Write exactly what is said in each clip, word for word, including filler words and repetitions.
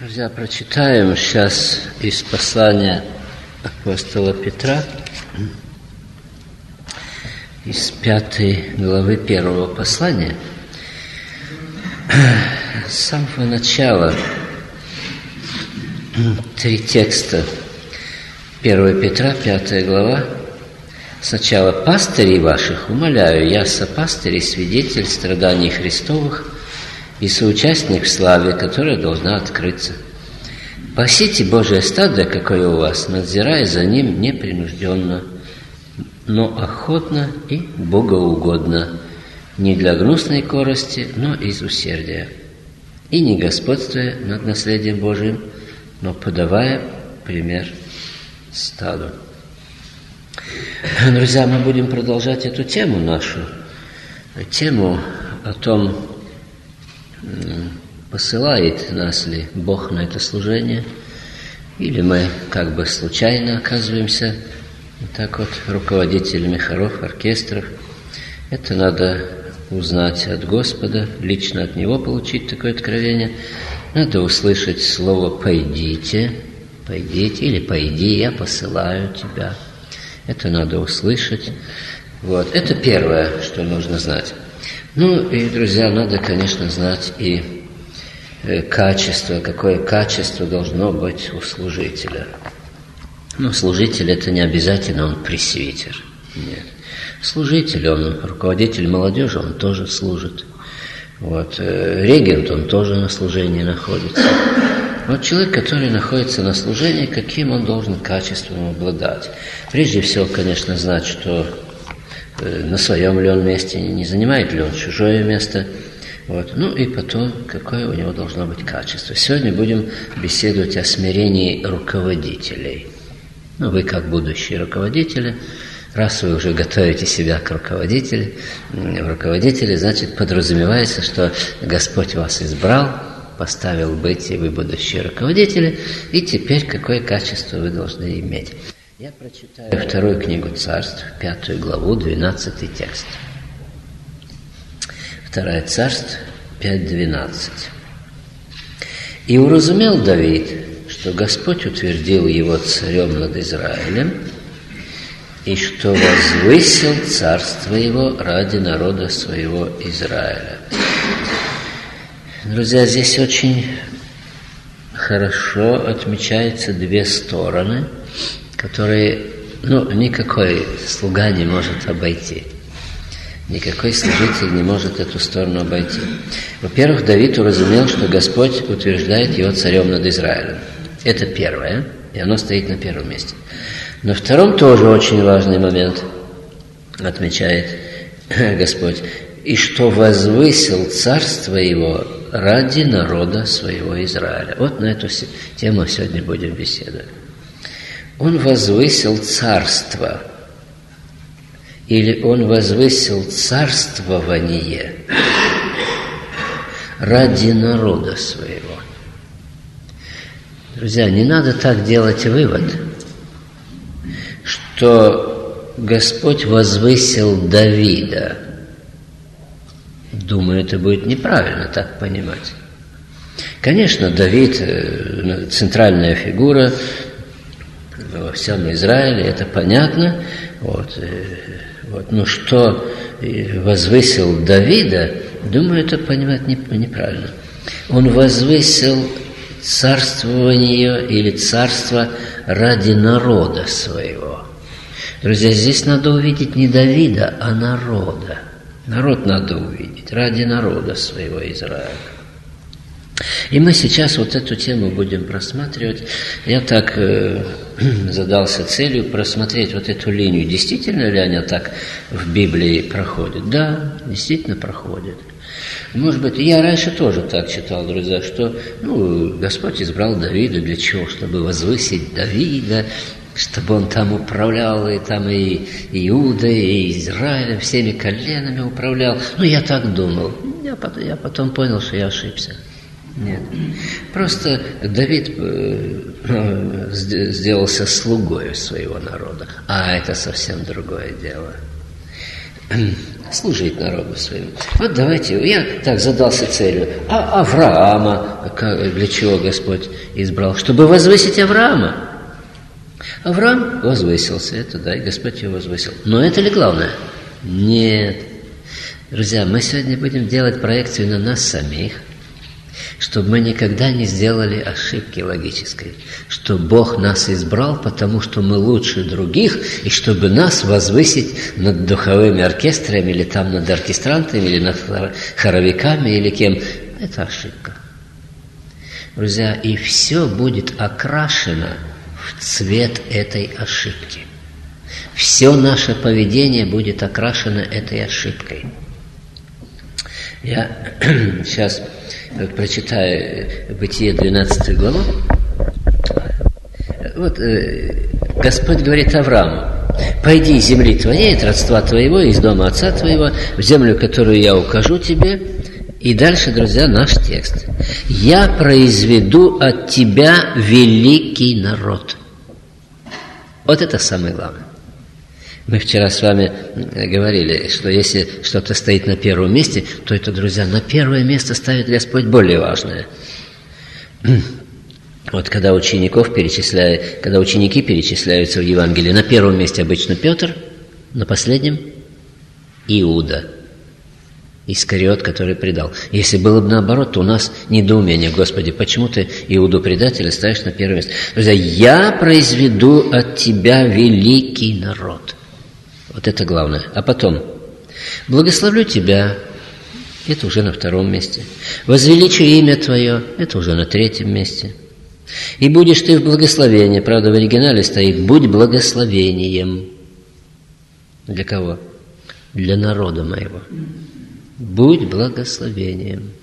Друзья, прочитаем сейчас из послания апостола Петра, из пятой главы первого послания. С самого начала три текста. первое Петра, пятая глава. Сначала: «Пастырей ваших умоляю, я сопастырь и свидетель страданий Христовых и соучастник в славе, которая должна открыться. Пасите Божие стадо, какое у вас, надзирая за ним непринужденно, но охотно и богоугодно, не для гнусной корости, но из усердия, и не господствуя над наследием Божиим, но подавая пример стаду». Друзья, мы будем продолжать эту тему нашу, тему о том, посылает нас ли Бог на это служение, или мы как бы случайно оказываемся так вот руководителями хоров, оркестров. Это надо узнать от Господа, лично от Него получить такое откровение. Надо услышать слово «пойдите», «пойдите» или «пойди, я посылаю тебя». Это надо услышать. Вот. Это первое, что нужно знать. Ну и, друзья, надо, конечно, знать и э, качество, какое качество должно быть у служителя. Ну, служитель – это не обязательно он пресвитер. Нет. Служитель, он руководитель молодежи, он тоже служит. Вот. Э, регент, он тоже на служении находится. Вот человек, который находится на служении, каким он должен качеством обладать? Прежде всего, конечно, знать, что на своем ли он месте, не занимает ли он чужое место. Вот. Ну и потом, какое у него должно быть качество. Сегодня будем беседовать о смирении руководителей. Ну, вы как будущие руководители, раз вы уже готовите себя к руководителю, в руководителе, значит, подразумевается, что Господь вас избрал, поставил быть, и вы будущие руководители, и теперь какое качество вы должны иметь. Я прочитаю вторую книгу Царств, пятую главу, двенадцатый текст. Вторая Царств, пять двенадцать. «И уразумел Давид, что Господь утвердил его царем над Израилем, и что возвысил царство его ради народа своего Израиля». Друзья, здесь очень хорошо отмечаются две стороны, которые, ну, никакой слуга не может обойти. Никакой служитель не может эту сторону обойти. Во-первых, Давид уразумел, что Господь утверждает его царем над Израилем. Это первое, и оно стоит на первом месте. На втором тоже очень важный момент отмечает Господь. «И что возвысил царство его ради народа своего Израиля». Вот на эту тему сегодня будем беседовать. Он возвысил царство, или он возвысил царствование ради народа своего. Друзья, не надо так делать вывод, что Господь возвысил Давида. Думаю, это будет неправильно так понимать. Конечно, Давид – центральная фигура во всем Израиле, это понятно. Вот, вот. Но что возвысил Давида, думаю, это понимать неправильно. Он возвысил царствование или царство ради народа своего. Друзья, здесь надо увидеть не Давида, а народа. Народ надо увидеть, ради народа своего Израиля. И мы сейчас вот эту тему будем просматривать. Я так э, задался целью просмотреть вот эту линию. Действительно ли она так в Библии проходит? Да, действительно проходит. Может быть, я раньше тоже так читал, друзья, что ну, Господь избрал Давида для чего? Чтобы возвысить Давида, чтобы он там управлял, и там и Иудой, и Израилем, всеми коленами управлял. Ну, я так думал. Я потом, я потом понял, что я ошибся. Нет. Просто Давид э, сделался слугою своего народа, а это совсем другое дело. служить народу своему. Вот давайте, я так задался целью. А Авраама, как, для чего Господь избрал? Чтобы возвысить Авраама. Авраам возвысился, это да, и Господь его возвысил. Но это ли главное? Нет. Друзья, мы сегодня будем делать проекцию на нас самих, чтобы мы никогда не сделали ошибки логической, что Бог нас избрал, потому что мы лучше других, и чтобы нас возвысить над духовыми оркестрами, или там над оркестрантами, или над хоровиками, или кем. Это ошибка. Друзья, и все будет окрашено в цвет этой ошибки. Все наше поведение будет окрашено этой ошибкой. Я сейчас прочитаю Бытие двенадцатую главу. Вот э, Господь говорит Аврааму: «Пойди из земли твоей, от родства твоего, из дома отца твоего, в землю, которую я укажу тебе». И дальше, друзья, наш текст. «Я произведу от тебя великий народ». Вот это самое главное. Мы вчера с вами говорили, что если что-то стоит на первом месте, то это, друзья, на первое место ставит Господь более важное. Вот когда учеников перечисляют, когда ученики перечисляются в Евангелии, на первом месте обычно Петр, на последнем Иуда, Искариот, который предал. Если было бы наоборот, то у нас недоумение: Господи, почему ты Иуду предателя ставишь на первое место? Друзья, я произведу от тебя великий народ. Вот это главное. А потом: благословлю тебя. Это уже на втором месте. Возвеличу имя твое. Это уже на третьем месте. И будешь ты в благословении. Правда, в оригинале стоит: будь благословением. Для кого? Для народа моего. Будь благословением.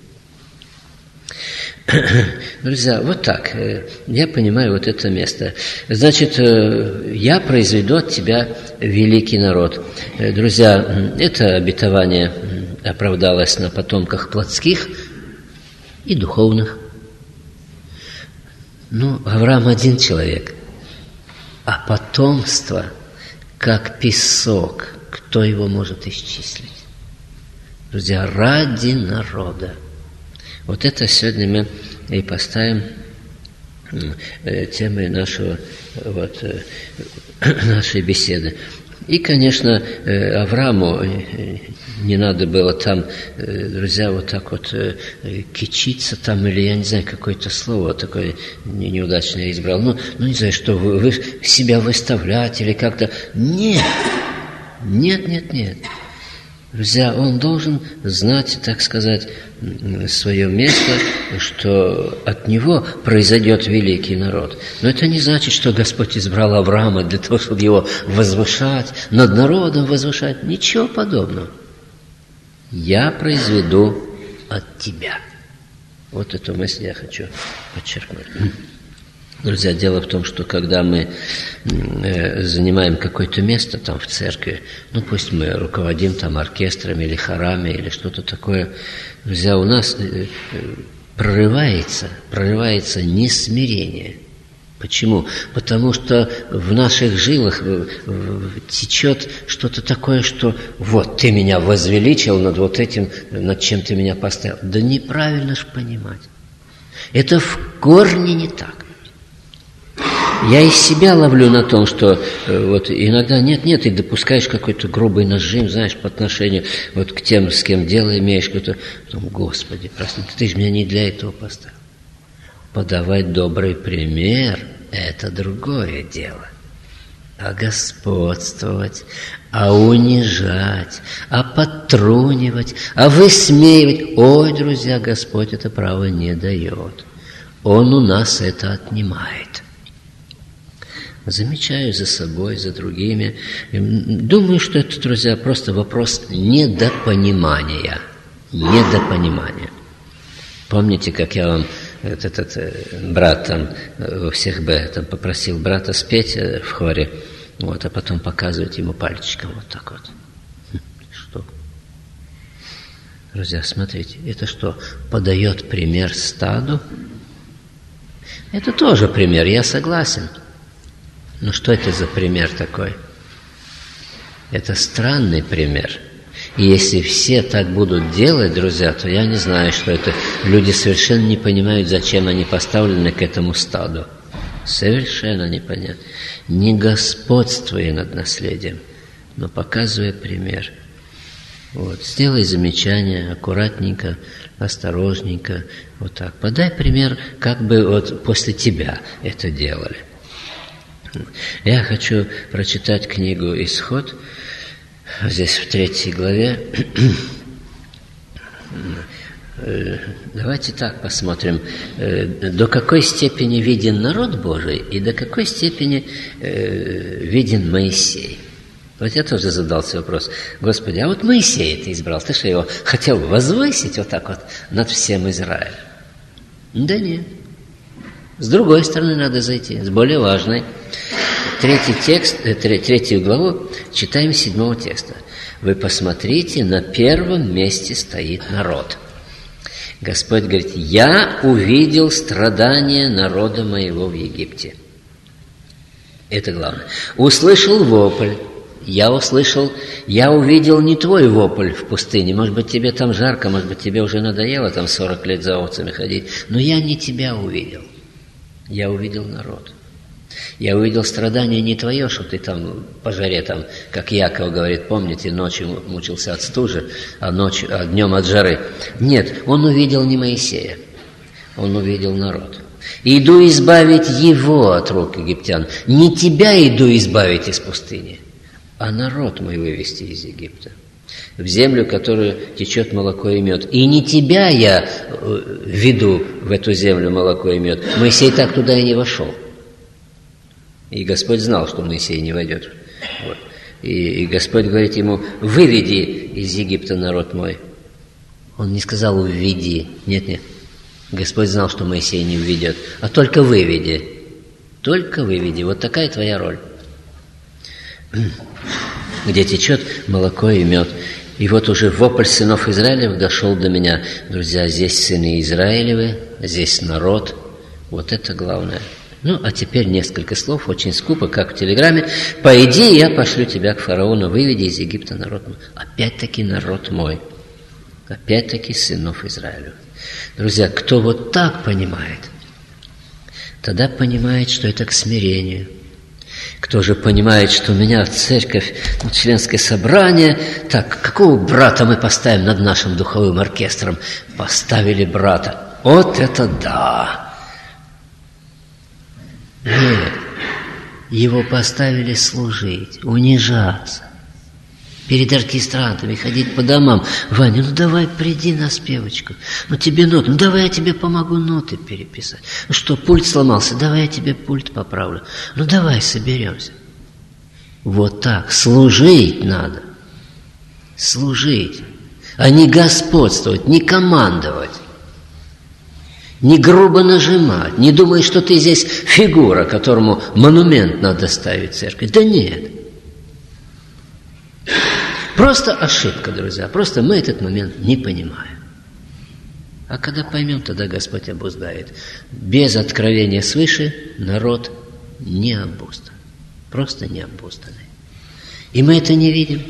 Друзья, вот так я понимаю вот это место. Значит, я произведу от тебя великий народ. Друзья, это обетование оправдалось на потомках плотских и духовных. Ну, Авраам один человек, а потомство, как песок, кто его может исчислить? Друзья, ради народа. Вот это сегодня мы и поставим темой нашего, вот, нашей беседы. И, конечно, Аврааму не надо было там, друзья, вот так вот кичиться там, или, я не знаю, какое-то слово такое неудачное я избрал. Ну, ну не знаю, что вы, вы себя выставлять или как-то. Нет, нет, нет, нет. Друзья, он должен знать, так сказать, свое место, что от него произойдет великий народ. Но это не значит, что Господь избрал Авраама для того, чтобы его возвышать, над народом возвышать. Ничего подобного. Я произведу от тебя. Вот эту мысль я хочу подчеркнуть. Друзья, дело в том, что когда мы э, занимаем какое-то место там в церкви, ну пусть мы руководим там оркестрами или хорами или что-то такое, друзья, у нас э, прорывается, прорывается несмирение. Почему? Потому что в наших жилах течет что-то такое, что вот ты меня возвеличил над вот этим, над чем ты меня поставил. Да неправильно ж понимать. Это в корне не так. Я из себя ловлю на том, что э, вот иногда нет-нет, и допускаешь какой-то грубый нажим, знаешь, по отношению вот к тем, с кем дело имеешь, какой-то, потом, Господи, прости, ты же меня не для этого поставил. Подавать добрый пример – это другое дело. А господствовать, а унижать, а подтрунивать, а высмеивать – ой, друзья, Господь это право не дает. Он у нас это отнимает. Замечаю за собой, за другими. Думаю, что это, друзья, просто вопрос недопонимания. Недопонимания. Помните, как я вам, этот, этот брат там, у всех Б, там попросил брата спеть в хоре, вот, а потом показывать ему пальчиком вот так вот. Что? Друзья, смотрите, это что, подает пример стаду? Это тоже пример, я согласен. Но что это за пример такой? Это странный пример. И если все так будут делать, друзья, то я не знаю, что это. Люди совершенно не понимают, зачем они поставлены к этому стаду. Совершенно непонятно. Не господствуя над наследием, но показывая пример. Вот. Сделай замечание аккуратненько, осторожненько, вот так. Подай пример, как бы вот после тебя это делали. Я хочу прочитать книгу «Исход», здесь в третьей главе. Давайте так посмотрим, до какой степени виден народ Божий и до какой степени виден Моисей. Вот я тоже задался вопрос: Господи, а вот Моисея ты избрал, ты что, его хотел возвысить вот так вот над всем Израилем? Да нет. С другой стороны надо зайти, с более важной. Третий текст, третью главу читаем с седьмого текста. Вы посмотрите, на первом месте стоит народ. Господь говорит: я увидел страдания народа моего в Египте. Это главное. Услышал вопль. Я услышал, я увидел не твой вопль в пустыне. Может быть, тебе там жарко, может быть, тебе уже надоело там сорок лет за овцами ходить. Но я не тебя увидел. Я увидел народ. Я увидел страдания не твое, что ты там по жаре, там, как Яков говорит, помните, ночью мучился от стужи, а, ночью, а днем от жары. Нет, он увидел не Моисея, он увидел народ. Иду избавить его от рук египтян. Не тебя иду избавить из пустыни, а народ мой вывести из Египта, в землю, которую течет молоко и мед. И не тебя я веду в эту землю молоко и мед. Моисей так туда и не вошел. И Господь знал, что Моисей не войдет. Вот. И, и Господь говорит ему: выведи из Египта народ мой. Он не сказал: введи. Нет, нет. Господь знал, что Моисей не введет, а только выведи. Только выведи. Вот такая твоя роль. Где течет молоко и мед. И вот уже вопль сынов Израилев дошел до меня. Друзья, здесь сыны Израилевы, здесь народ. Вот это главное. Ну, а теперь несколько слов, очень скупо, как в телеграмме. «Пойди, я пошлю тебя к фараону, выведи из Египта народ мой». Опять-таки народ мой. Опять-таки сынов Израилевых. Друзья, кто вот так понимает, тогда понимает, что это к смирению. Кто же понимает, что меня в церковь, в членское собрание, так, какого брата мы поставим над нашим духовым оркестром? Поставили брата. Вот это да! Нет, его поставили служить, унижаться, перед оркестрантами ходить по домам. Ваня, ну давай приди на спевочку, ну тебе ноты, ну давай я тебе помогу ноты переписать. Ну что, пульт сломался, давай я тебе пульт поправлю. Ну давай соберемся. Вот так, служить надо, служить, а не господствовать, не командовать. Не грубо нажимать, не думай, что ты здесь фигура, которому монумент надо ставить в церковь. Да нет. Просто ошибка, друзья. Просто мы этот момент не понимаем. А когда поймем, тогда Господь обуздает. Без откровения свыше народ не обуздан. Просто не обузданный. И мы это не видим.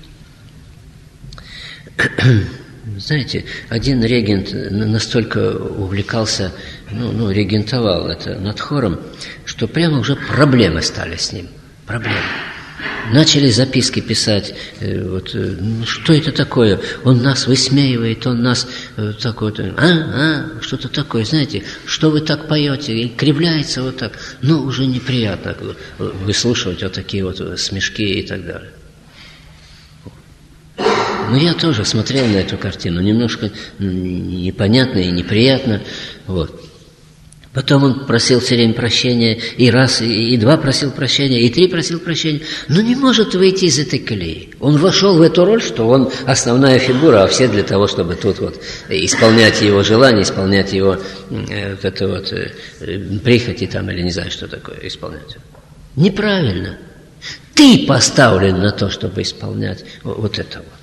Знаете, один регент настолько увлекался, ну, ну, регентовал это над хором, что прямо уже проблемы стали с ним. Проблемы. Начали записки писать, э, вот, э, ну, что это такое? Он нас высмеивает, он нас э, так вот, а, а, что-то такое, знаете, что вы так поете? И кривляется вот так. Ну, уже неприятно выслушивать вот такие вот смешки и так далее. Но я тоже смотрел на эту картину, немножко непонятно и неприятно. Вот. Потом он просил все время прощения, и раз, и, и два просил прощения, и три просил прощения. Но не может выйти из этой колеи. Он вошел в эту роль, что он основная фигура, а все для того, чтобы тут вот исполнять его желания, исполнять его э, вот это вот э, прихоти там, или не знаю, что такое исполнять. Неправильно. Ты поставлен на то, чтобы исполнять вот это вот.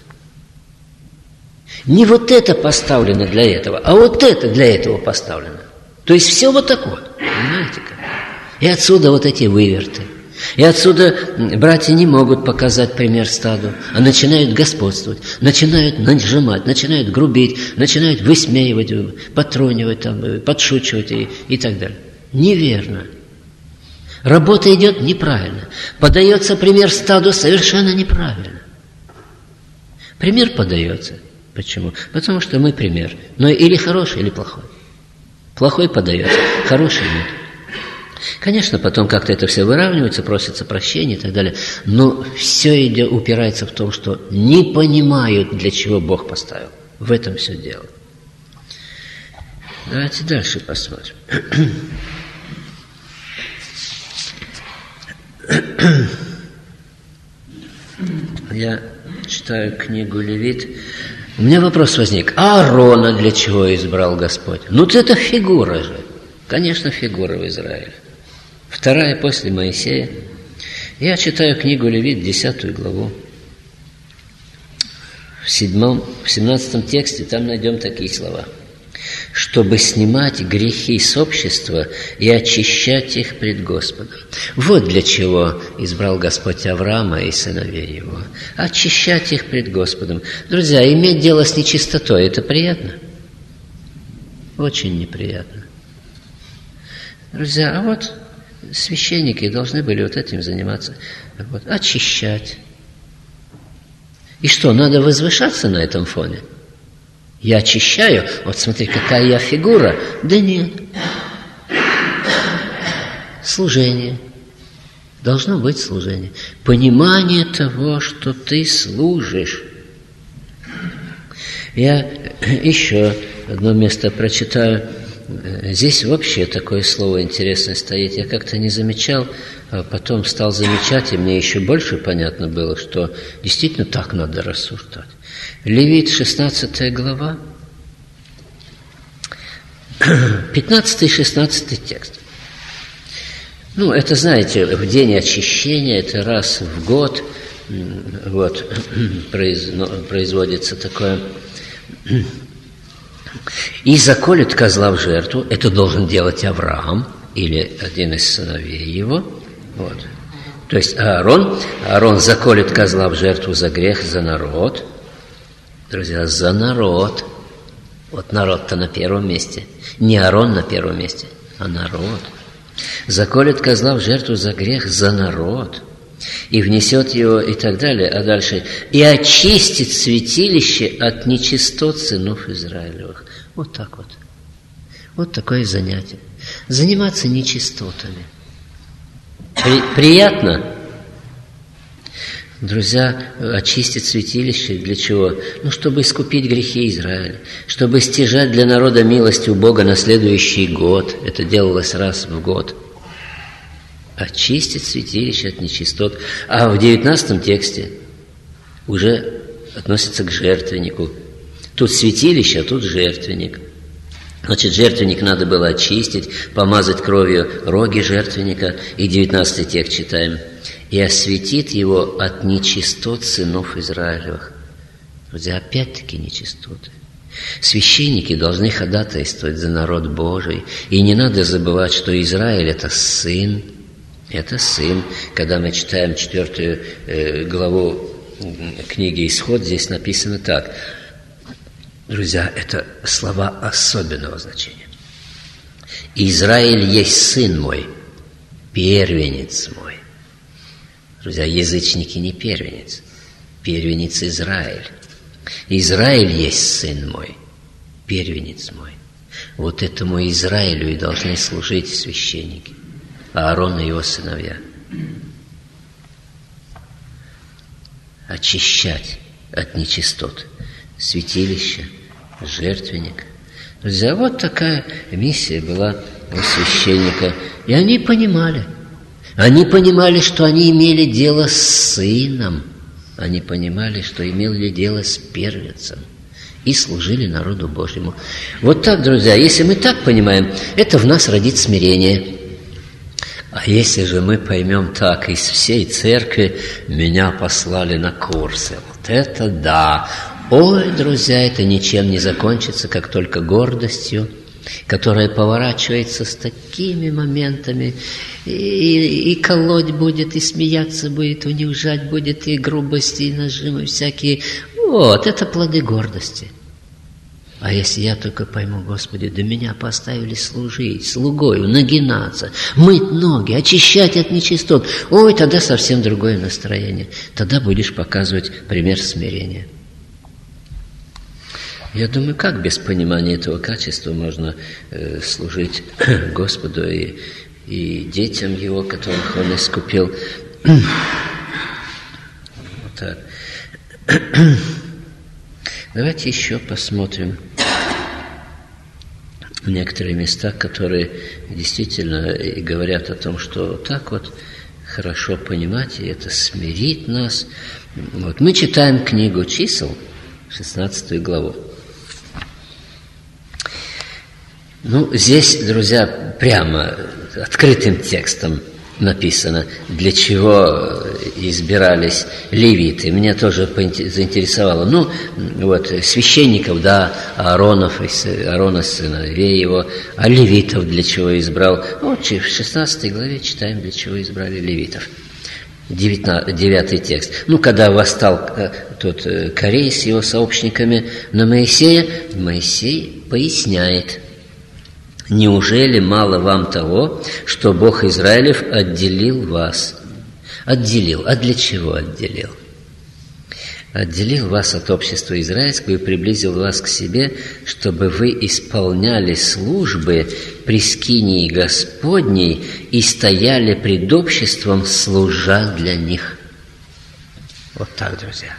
Не вот это поставлено для этого, а вот это для этого поставлено. То есть все вот так вот, понимаете как? И отсюда вот эти выверты, И отсюда братья не могут показать пример стаду, а начинают господствовать, начинают нажимать, начинают грубить, начинают высмеивать, потронивать, там, подшучивать и, и так далее. Неверно. Работа идет неправильно. Подается пример стаду совершенно неправильно. Пример подается. Почему? Потому что мы пример. Но или хороший, или плохой. Плохой подается, хороший нет. Конечно, потом как-то это все выравнивается, просится прощения и так далее. Но все идет, упирается в том, что не понимают, для чего Бог поставил. В этом все дело. Давайте дальше посмотрим. Я читаю книгу Левит. У меня вопрос возник. А Аарона для чего избрал Господь? Ну, это фигура же. Конечно, фигура в Израиле. Вторая после Моисея. Я читаю книгу Левит, десятую главу. В седьмом, в семнадцатом тексте там найдем такие слова. Чтобы снимать грехи с общества и очищать их пред Господом. Вот для чего избрал Господь Авраама и сыновей его. Очищать их пред Господом. Друзья, иметь дело с нечистотой – это приятно? Очень неприятно. Друзья, а вот священники должны были вот этим заниматься. Вот, очищать. И что, надо возвышаться на этом фоне? Я очищаю, вот смотри, какая я фигура. Да нет. Служение. Должно быть служение. Понимание того, что ты служишь. Я еще одно место прочитаю. Здесь вообще такое слово интересное стоит. Я как-то не замечал, а потом стал замечать, и мне еще больше понятно было, что действительно так надо рассуждать. Левит, шестнадцатая глава, пятнадцатый и шестнадцатый текст. Ну, это, знаете, в день очищения, это раз в год, вот, производится такое. И заколет козла в жертву, это должен делать Авраам, или один из сыновей его, вот. То есть Аарон, Аарон заколет козла в жертву за грех, за народ. Друзья, за народ. Вот народ-то на первом месте. Не Аарон на первом месте, а народ. Заколет козла в жертву за грех, за народ. И внесет его, и так далее. А дальше. И очистит святилище от нечистот сынов Израилевых. Вот так вот. Вот такое занятие. Заниматься нечистотами. При, приятно? Друзья, очистить святилище для чего? Ну, чтобы искупить грехи Израиля, чтобы стяжать для народа милость у Бога на следующий год. Это делалось раз в год. Очистить святилище от нечистот. А в девятнадцатом тексте уже относится к жертвеннику. Тут святилище, а тут жертвенник. Значит, жертвенник надо было очистить, помазать кровью роги жертвенника. И девятнадцатый текст читаем. И осветит его от нечистот сынов Израилевых. Друзья, опять-таки нечистоты. Священники должны ходатайствовать за народ Божий. И не надо забывать, что Израиль – это сын. Это сын. Когда мы читаем четвертую э, главу книги «Исход», здесь написано так. Друзья, это слова особенного значения. «Израиль есть сын мой, первенец мой». Друзья, язычники не первенец, первенец Израиль. Израиль есть сын мой, первенец мой. Вот этому Израилю и должны служить священники, Аарон и его сыновья. Очищать от нечистот святилище, жертвенник. Друзья, вот такая миссия была у священника. И они понимали. Они понимали, что они имели дело с сыном. Они понимали, что имели дело с первенцем. И служили народу Божьему. Вот так, друзья, если мы так понимаем, это в нас родит смирение. А если же мы поймем так, из всей церкви меня послали на курсы. Вот это да! Ой, друзья, это ничем не закончится, как только гордостью которая поворачивается с такими моментами, и, и, и колоть будет, и смеяться будет, унижать будет, и грубости, и нажимы всякие. Вот, это плоды гордости. А если я только пойму, Господи, да меня поставили служить, слугою, нагинаться, мыть ноги, очищать от нечистот, ой, тогда совсем другое настроение. Тогда будешь показывать пример смирения. Я думаю, как без понимания этого качества можно э, служить Господу и, и детям Его, которых Он искупил. Вот так. Давайте еще посмотрим некоторые места, которые действительно и говорят о том, что так вот хорошо понимать, и это смирит нас. Вот. Мы читаем книгу чисел, шестнадцатую главу. Ну, здесь, друзья, прямо открытым текстом написано, для чего избирались левиты. Меня тоже заинтересовало. Ну, вот, священников, да, Ааронов, Аарона, сыновей его, а левитов для чего избрал. Вот в шестнадцатой главе читаем, для чего избрали левитов. девятый текст. Ну, когда восстал тот Корей с его сообщниками на Моисея, Моисей поясняет: «Неужели мало вам того, что Бог Израилев отделил вас?» Отделил. А для чего отделил? Отделил вас от общества израильского и приблизил вас к себе, чтобы вы исполняли службы при скинии Господней и стояли пред обществом, служа для них. Вот так, друзья.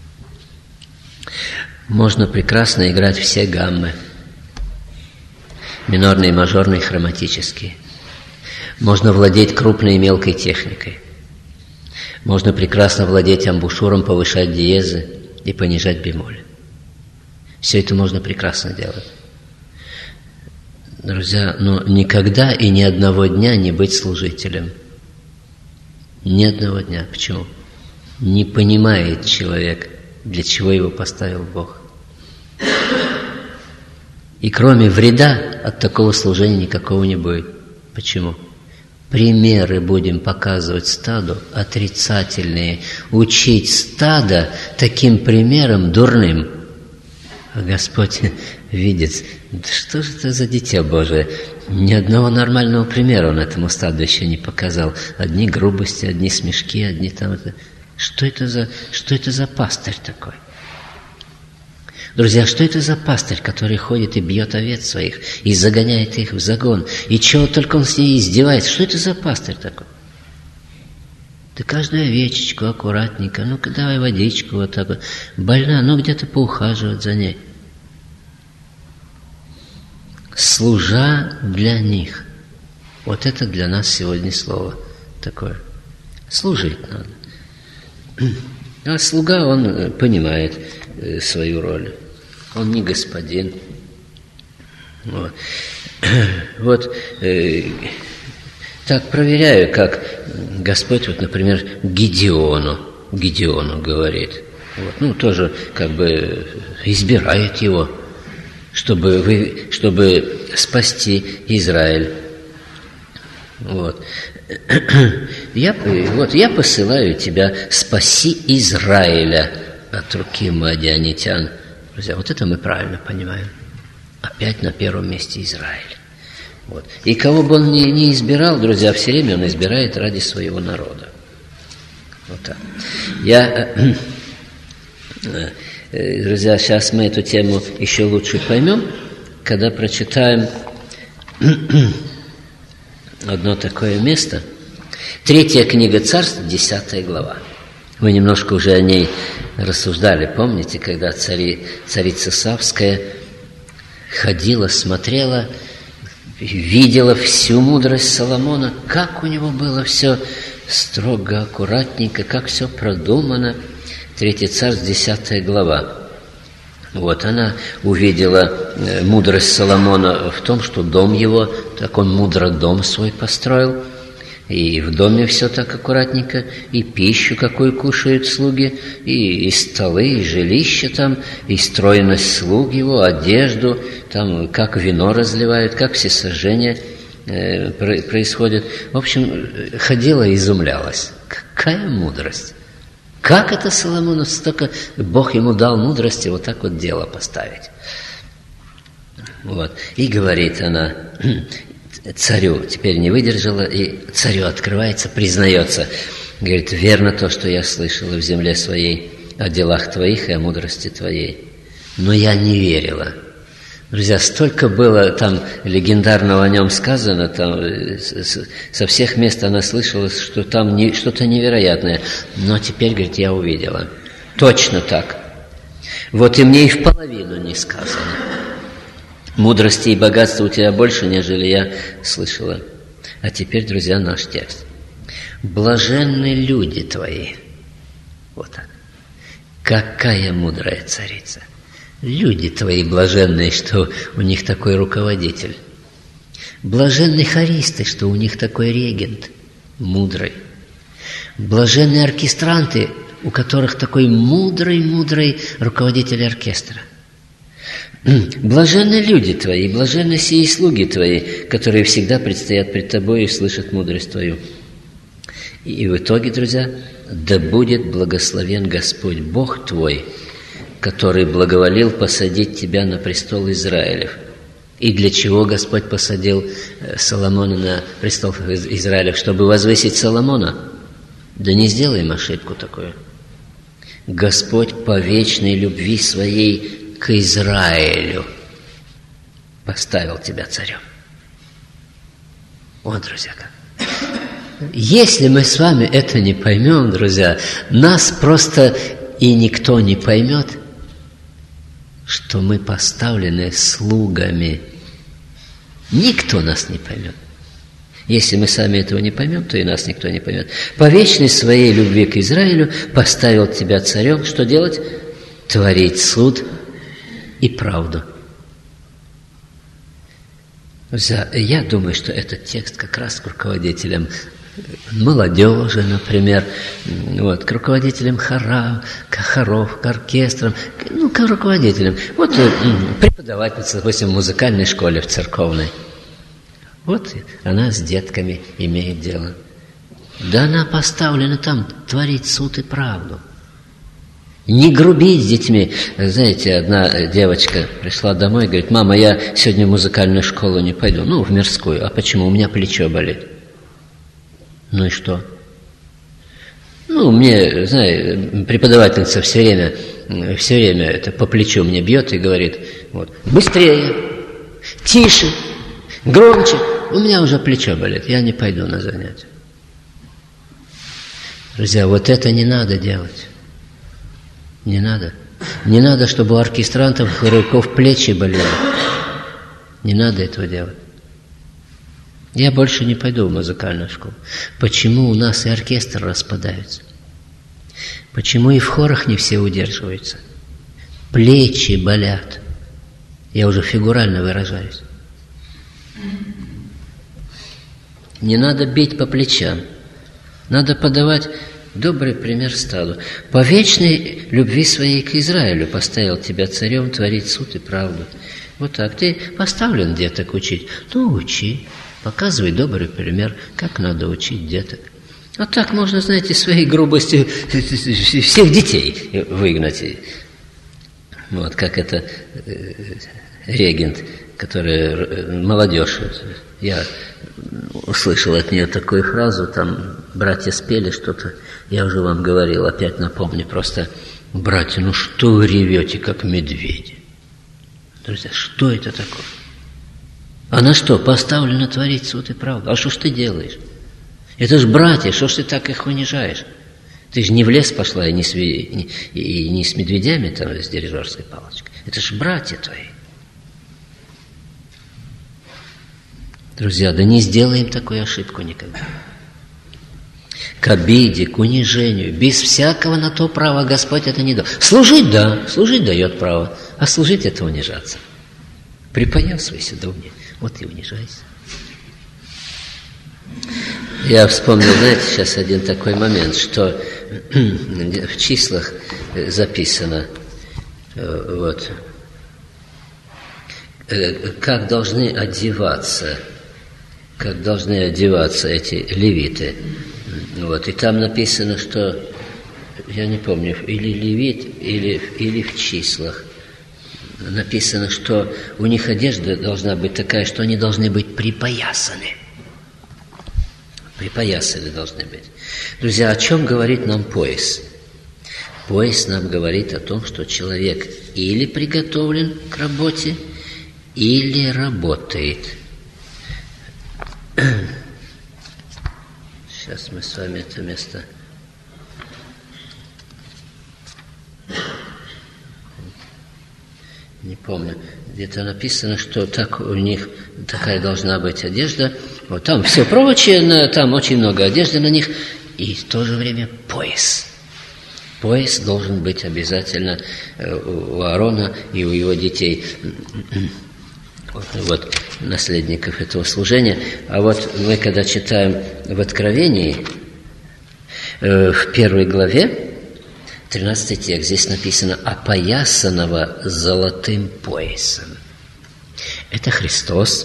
Можно прекрасно играть все гаммы. Минорные, мажорные, хроматические. Можно владеть крупной и мелкой техникой. Можно прекрасно владеть амбушюром, повышать диезы и понижать бемоль. Все это можно прекрасно делать. Друзья, но никогда и ни одного дня не быть служителем. Ни одного дня. Почему? Не понимает человек, для чего его поставил Бог. И кроме вреда от такого служения никакого не будет. Почему? Примеры будем показывать стаду отрицательные, учить стадо таким примером дурным. А Господь видит, да что же это за дитя Божие? Ни одного нормального примера Он этому стаду еще не показал. Одни грубости, одни смешки, одни там... Это. Что это за, что это за пастырь такой? Друзья, что это за пастырь, который ходит и бьет овец своих, и загоняет их в загон, и чего только он с ней издевается? Что это за пастырь такой? Ты каждую овечечку аккуратненько, ну-ка давай водичку вот так вот. Больна, ну где-то поухаживать за ней. Служа для них. Вот это для нас сегодня слово такое. Служить надо. А слуга, он понимает свою роль. Он не господин. Вот, вот э, так проверяю, как Господь, вот, например, Гидеону, Гидеону говорит. Вот, ну, тоже как бы избирает его, чтобы, вы, чтобы спасти Израиль. Вот. Я, вот, я посылаю тебя, спаси Израиля от руки мадианитян. Друзья, вот это мы правильно понимаем. Опять на первом месте Израиль. Вот. И кого бы он ни, ни избирал, друзья, все время он избирает ради своего народа. Вот так. Я, друзья, сейчас мы эту тему еще лучше поймем, когда прочитаем одно такое место. Третья книга Царств, десятая глава. Мы немножко уже о ней рассуждали, помните, когда цари, царица Савская ходила, смотрела, видела всю мудрость Соломона, как у него было все строго, аккуратненько, как все продумано. Третий Царств, десятая глава. Вот она увидела мудрость Соломона в том, что дом его, так он мудро дом свой построил. И в доме все так аккуратненько, и пищу какую кушают слуги, и, и столы, и жилище там, и стройность слуг его, одежду, там как вино разливают, как все сожжения э, происходят. В общем, ходила и изумлялась. Какая мудрость! Как это Соломону столько Бог ему дал мудрости вот так вот дело поставить? Вот. И говорит она царю, теперь не выдержала, и царю открывается, признается. Говорит, верно то, что я слышала в земле своей о делах твоих и о мудрости твоей. Но я не верила. Друзья, столько было там легендарного о нем сказано, там, со всех мест она слышала, что там не, что-то невероятное. Но теперь, говорит, я увидела. Точно так. Вот и мне и в половину не сказано. Мудрости и богатства у тебя больше, нежели я слышала. А теперь, друзья, наш текст. Блаженны люди твои. Вот так. Какая мудрая царица. Люди твои блаженные, что у них такой руководитель. Блаженны хористы, что у них такой регент, мудрый. Блаженны оркестранты, у которых такой мудрый-мудрый руководитель оркестра. Блаженны люди твои, блаженны сии слуги твои, которые всегда предстоят пред тобой и слышат мудрость твою. И в итоге, друзья, да будет благословен Господь Бог твой, который благоволил посадить тебя на престол Израилев. И для чего Господь посадил Соломона на престол Израилев? Чтобы возвысить Соломона? Да не сделаем ошибку такую. Господь по вечной любви своей к Израилю поставил тебя царем. Вот, друзья, как. Если мы с вами это не поймем, друзья, нас просто и никто не поймет, что мы поставлены слугами. Никто нас не поймет. Если мы сами этого не поймем, то и нас никто не поймет. По вечной своей любви к Израилю поставил тебя царем. Что делать? Творить суд и правду. Я думаю, что этот текст как раз к руководителям молодежи, например, вот, к руководителям хора, к хоров, к оркестрам, ну, к руководителям. Вот преподавательница, допустим, в музыкальной школе, в церковной. Вот она с детками имеет дело. Да она поставлена там творить суд и правду. Не грубить с детьми. Знаете, одна девочка пришла домой и говорит: мама, я сегодня в музыкальную школу не пойду. Ну, в мирскую. А почему? У меня плечо болит. Ну и что? Ну, мне, знаете, преподавательница все время, все время это по плечу мне бьет и говорит: вот, быстрее, тише, громче. У меня уже плечо болит, я не пойду на занятия. Друзья, вот это не надо делать. Не надо. Не надо, чтобы у оркестрантов, хоряков плечи болели. Не надо этого делать. Я больше не пойду в музыкальную школу. Почему у нас и оркестр распадается? Почему и в хорах не все удерживаются? Плечи болят. Я уже фигурально выражаюсь. Не надо бить по плечам. Надо подавать добрый пример стаду. По вечной любви своей к Израилю поставил тебя царем творить суд и правду. Вот так. Ты поставлен деток учить. Ну, учи. Показывай добрый пример, как надо учить деток. Вот так можно, знаете, своей грубостью всех детей выгнать. Вот как это регент, который молодежь. Я услышал от нее такую фразу, там братья спели что-то, я уже вам говорил, опять напомню, просто: братья, ну что вы ревете, как медведи? Друзья, что это такое? Она что, поставлена творить суд и правду? А что ж ты делаешь? Это ж братья, что ж ты так их унижаешь? Ты же не в лес пошла и не с, и, и не с медведями там, с дирижерской палочкой. Это ж братья твои. Друзья, да не сделаем такую ошибку никогда. К обиде, к унижению, без всякого на то права Господь это не дал. Служить, да, служить дает право, а служить — это унижаться. Припоясывайся, да, вот и унижайся. Я вспомнил, знаете, сейчас один такой момент, что в числах записано, вот, как должны одеваться, как должны одеваться эти левиты. Вот, и там написано, что, я не помню, или левит, или, или в числах, написано, что у них одежда должна быть такая, что они должны быть припоясаны. Припоясаны должны быть. Друзья, о чем говорит нам пояс? Пояс нам говорит о том, что человек или приготовлен к работе, или работает. Сейчас мы с вами это место... Не помню, где-то написано, что так у них такая должна быть одежда. Вот там все прочее, там очень много одежды на них, и в то же время пояс. Пояс должен быть обязательно у Аарона и у его детей, вот, наследников этого служения. А вот мы, когда читаем в Откровении, в первой главе, тринадцатый текст, здесь написано «опоясанного золотым поясом». Это Христос.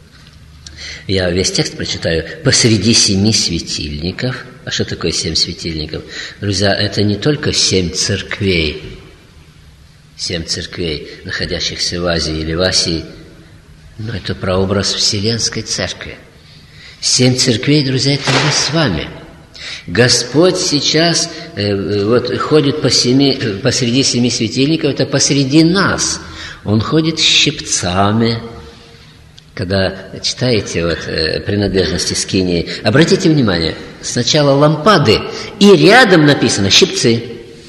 Я весь текст прочитаю. «Посреди семи светильников». А что такое семь светильников? Друзья, это не только семь церквей, семь церквей, находящихся в Азии или в Асии, но это прообраз Вселенской Церкви. Семь церквей, друзья, это мы с вами. Господь сейчас э, вот, ходит по семи, посреди семи светильников, это посреди нас. Он ходит с щипцами. Когда читаете вот, э, принадлежности скинии, обратите внимание, сначала лампады, и рядом написано щипцы.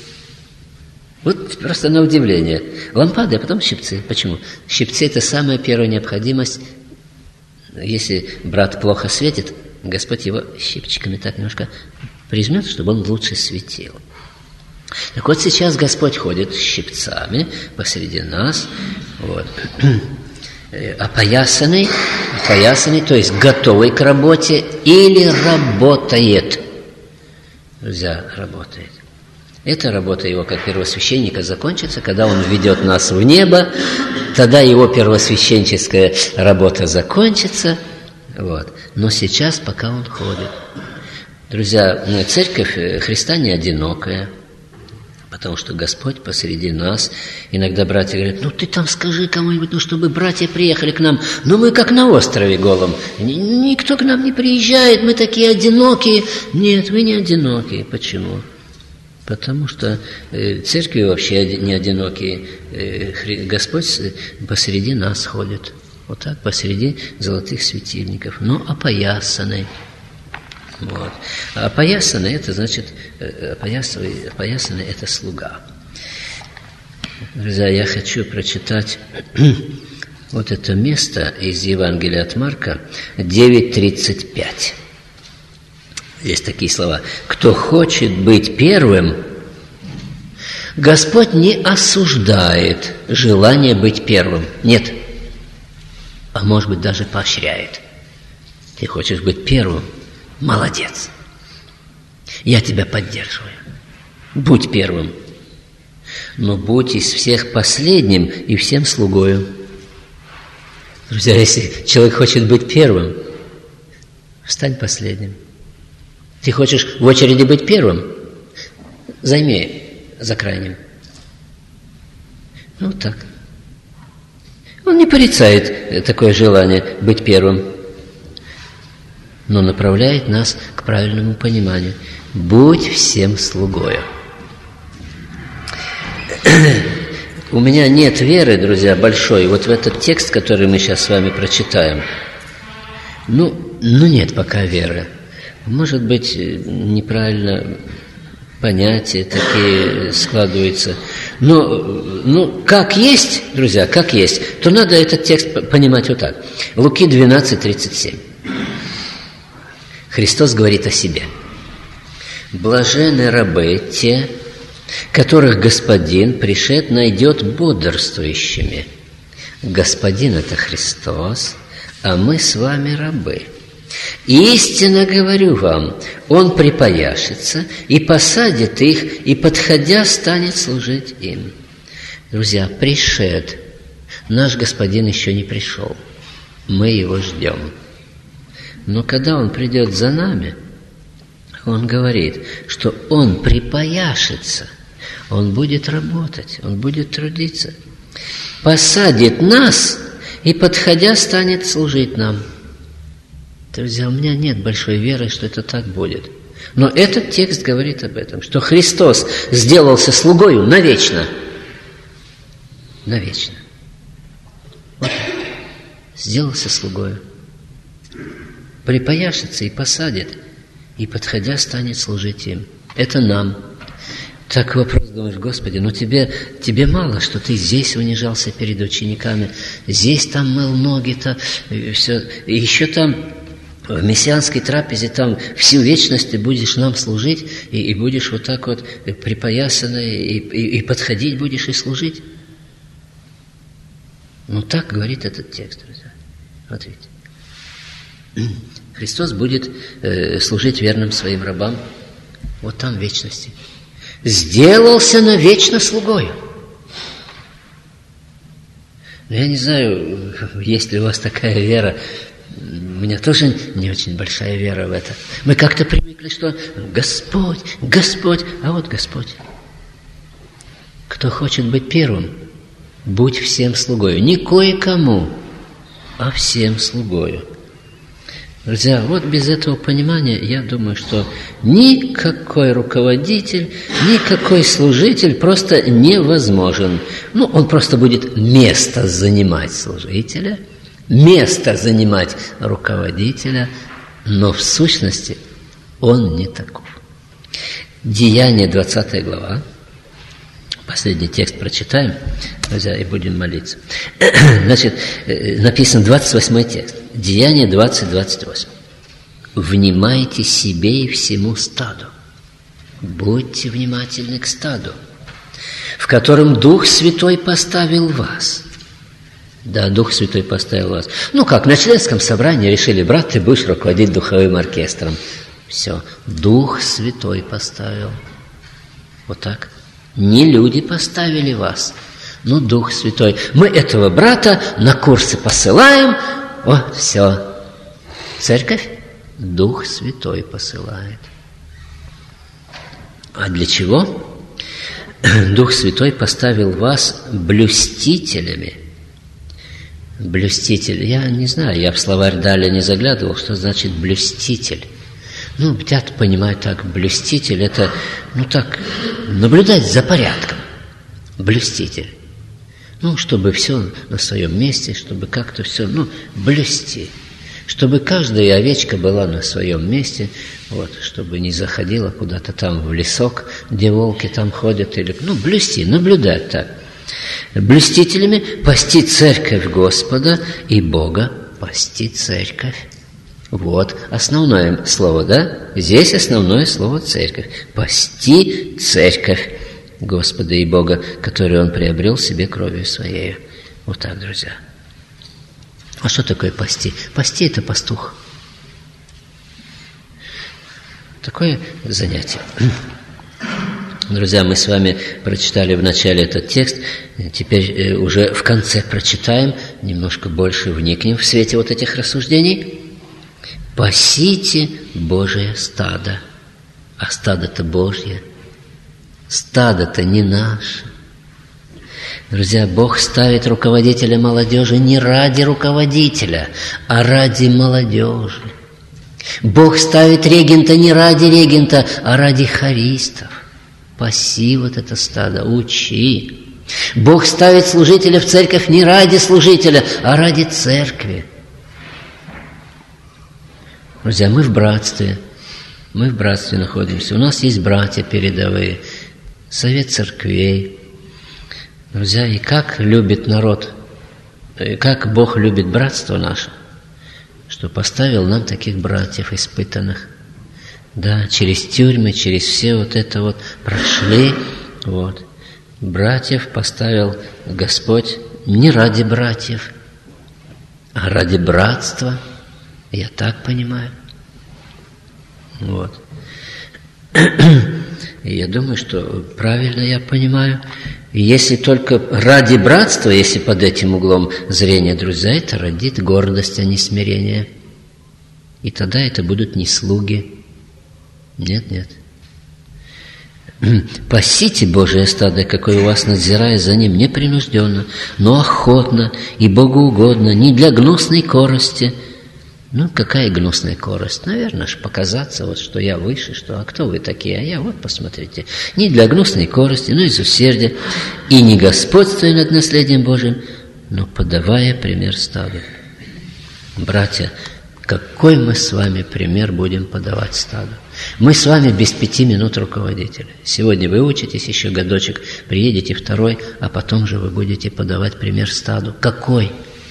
Вот просто на удивление. Лампады, а потом щипцы. Почему? Щипцы – это самая первая необходимость. Если брат плохо светит, Господь его щипчиками так немножко прижмет, чтобы он лучше светил. Так вот сейчас Господь ходит с щипцами посреди нас, вот, опоясанный, опоясанный, то есть готовый к работе или работает. Друзья, работает. Эта работа его как первосвященника закончится, когда он ведет нас в небо, тогда его первосвященческая работа закончится. Вот. Но сейчас, пока он ходит. Друзья, церковь Христа не одинокая, потому что Господь посреди нас. Иногда братья говорят: ну ты там скажи кому-нибудь, ну чтобы братья приехали к нам. Ну мы как на острове голом. Никто к нам не приезжает, мы такие одинокие. Нет, вы не одинокие. Почему? Потому что церкви вообще не одинокие. Господь посреди нас ходит. Вот так, посреди золотых светильников. Но опоясанный. Вот. А опоясанный – это значит, опоясанный, опоясанный – это слуга. Друзья, я хочу прочитать вот это место из Евангелия от Марка, девять тридцать пять. Здесь такие слова. «Кто хочет быть первым, Господь не осуждает желание быть первым». Нет. А может быть, даже поощряет. Ты хочешь быть первым? Молодец. Я тебя поддерживаю. Будь первым. Но будь из всех последним и всем слугою. Друзья, если человек хочет быть первым, стань последним. Ты хочешь в очереди быть первым? Займи за крайним. Ну, так. Он не порицает такое желание быть первым, но направляет нас к правильному пониманию. Будь всем слугою. У меня нет веры, друзья, большой, вот в этот текст, который мы сейчас с вами прочитаем. Ну, ну нет пока веры. Может быть, неправильно понятия такие складываются. Но, ну, как есть, друзья, как есть, то надо этот текст понимать вот так. Луки двенадцать тридцать семь. Христос говорит о себе. «Блаженны рабы те, которых Господин, пришед, найдет бодрствующими». Господин – это Христос, а мы с вами рабы. Истинно говорю вам, он припояшется и посадит их, и, подходя, станет служить им». Друзья, пришед. Наш Господин еще не пришел. Мы его ждем. Но когда он придет за нами, он говорит, что он припояшется, он будет работать, он будет трудиться, посадит нас и, подходя, станет служить нам. Друзья, у меня нет большой веры, что это так будет. Но этот текст говорит об этом, что Христос сделался слугою навечно. Навечно. Вот так. Сделался слугою. Припояшется и посадит, и, подходя, станет служить им. Это нам. Так вопрос, думаешь, Господи, ну тебе, тебе мало, что ты здесь унижался перед учениками, здесь там мыл ноги-то, и все, и еще там в мессианской трапезе там всю вечность ты будешь нам служить, и, и будешь вот так вот припоясанный, и, и, и подходить будешь и служить. Ну так говорит этот текст, друзья. Вот видите. Христос будет э, служить верным своим рабам вот там в вечности. Сделался навечно слугою. Но я не знаю, есть ли у вас такая вера. У меня тоже не очень большая вера в это. Мы как-то привыкли, что Господь, Господь, а вот Господь. Кто хочет быть первым, будь всем слугою. Не кое-кому, а всем слугою. Друзья, вот без этого понимания, я думаю, что никакой руководитель, никакой служитель просто невозможен. Ну, он просто будет место занимать служителя, место занимать руководителя, но в сущности он не таков. Деяния, двадцатая глава. Последний текст прочитаем, друзья, и будем молиться. Значит, написан двадцать восьмой текст. Деяние двадцать, двадцать восемь. «Внимайте себе и всему стаду. Будьте внимательны к стаду, в котором Дух Святой поставил вас». Да, Дух Святой поставил вас. Ну как, на членском собрании решили: брат, ты будешь руководить духовым оркестром. Все, Дух Святой поставил. Вот так. Не люди поставили вас, но Дух Святой. Мы этого брата на курсы посылаем. О, все. Церковь Дух Святой посылает. А для чего? Дух Святой поставил вас блюстителями. Блюститель. Я не знаю, я в словарь далее не заглядывал, что значит блюститель. Ну, я-то понимаю так, блюститель – это, ну так, наблюдать за порядком. Блюститель. Ну, чтобы все на своем месте, чтобы как-то все, ну, блюсти. Чтобы каждая овечка была на своем месте, вот, чтобы не заходила куда-то там в лесок, где волки там ходят, или, ну, блюсти, наблюдать так. Блюстителями пасти церковь Господа и Бога пасти церковь. Вот основное слово, да? Здесь основное слово церковь. Пасти церковь Господа и Бога, которую Он приобрел себе кровью Своей. Вот так, друзья. А что такое пасти? Пасти – это пастух. Такое занятие. Друзья, мы с вами прочитали в начале этот текст, теперь уже в конце прочитаем, немножко больше вникнем в свете вот этих рассуждений. «Пасите Божие стадо». А стадо-то Божье. Стадо-то не наше. Друзья, Бог ставит руководителя молодежи не ради руководителя, а ради молодежи. Бог ставит регента не ради регента, а ради хористов. Паси вот это стадо, учи. Бог ставит служителя в церковь не ради служителя, а ради церкви. Друзья, мы в братстве, мы в братстве находимся. У нас есть братья передовые, совет церквей. Друзья, и как любит народ, и как Бог любит братство наше, что поставил нам таких братьев испытанных. Да, через тюрьмы, через все вот это вот прошли. Вот. Братьев поставил Господь не ради братьев, а ради братства. Я так понимаю. Вот. И я думаю, что правильно я понимаю. И если только ради братства, если под этим углом зрения, друзья, это родит гордость, а не смирение. И тогда это будут не слуги. Нет, нет. Пасите Божие стадо, какое у вас, надзирая за ним, непринужденно, но охотно и богоугодно, не для гнусной корости. Ну, какая гнусная корость? Наверное, ж показаться, вот, что я выше, что, а кто вы такие? А я, вот, посмотрите. Не для гнусной корости, но из усердия, и не господствуя над наследием Божиим, но подавая пример стаду. Братья, какой мы с вами пример будем подавать стаду? Мы с вами без пяти минут руководителя. Сегодня вы учитесь, еще годочек, приедете второй, а потом же вы будете подавать пример стаду. Какой?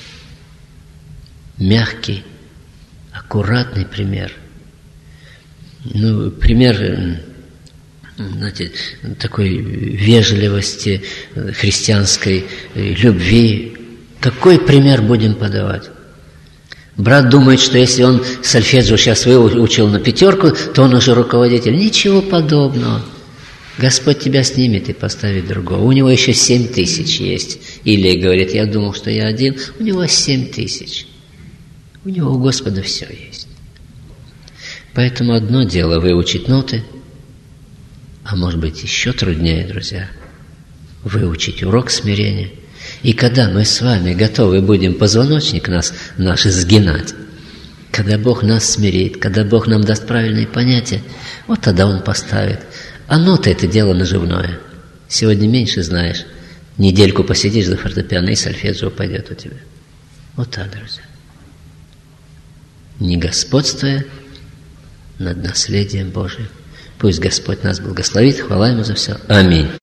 Мягкий, аккуратный пример. Ну, пример, знаете, такой вежливости, христианской любви. Какой пример будем подавать? Брат думает, что если он сольфеджио сейчас выучил на пятерку, то он уже руководитель. Ничего подобного. Господь тебя снимет и поставит другого. У него еще семь тысяч есть. Или говорит, я думал, что я один. У него семь тысяч. У него у Господа все есть. Поэтому одно дело выучить ноты, а может быть еще труднее, друзья, выучить урок смирения. И когда мы с вами готовы будем позвоночник нас, наш сгинать, когда Бог нас смирит, когда Бог нам даст правильные понятия, вот тогда Он поставит. А ноты – это дело наживное. Сегодня меньше знаешь, недельку посидишь за фортепиано, и сольфеджио пойдет у тебя. Вот так, друзья. Не господствуя над наследием Божиим. Пусть Господь нас благословит. Хвала Ему за все. Аминь.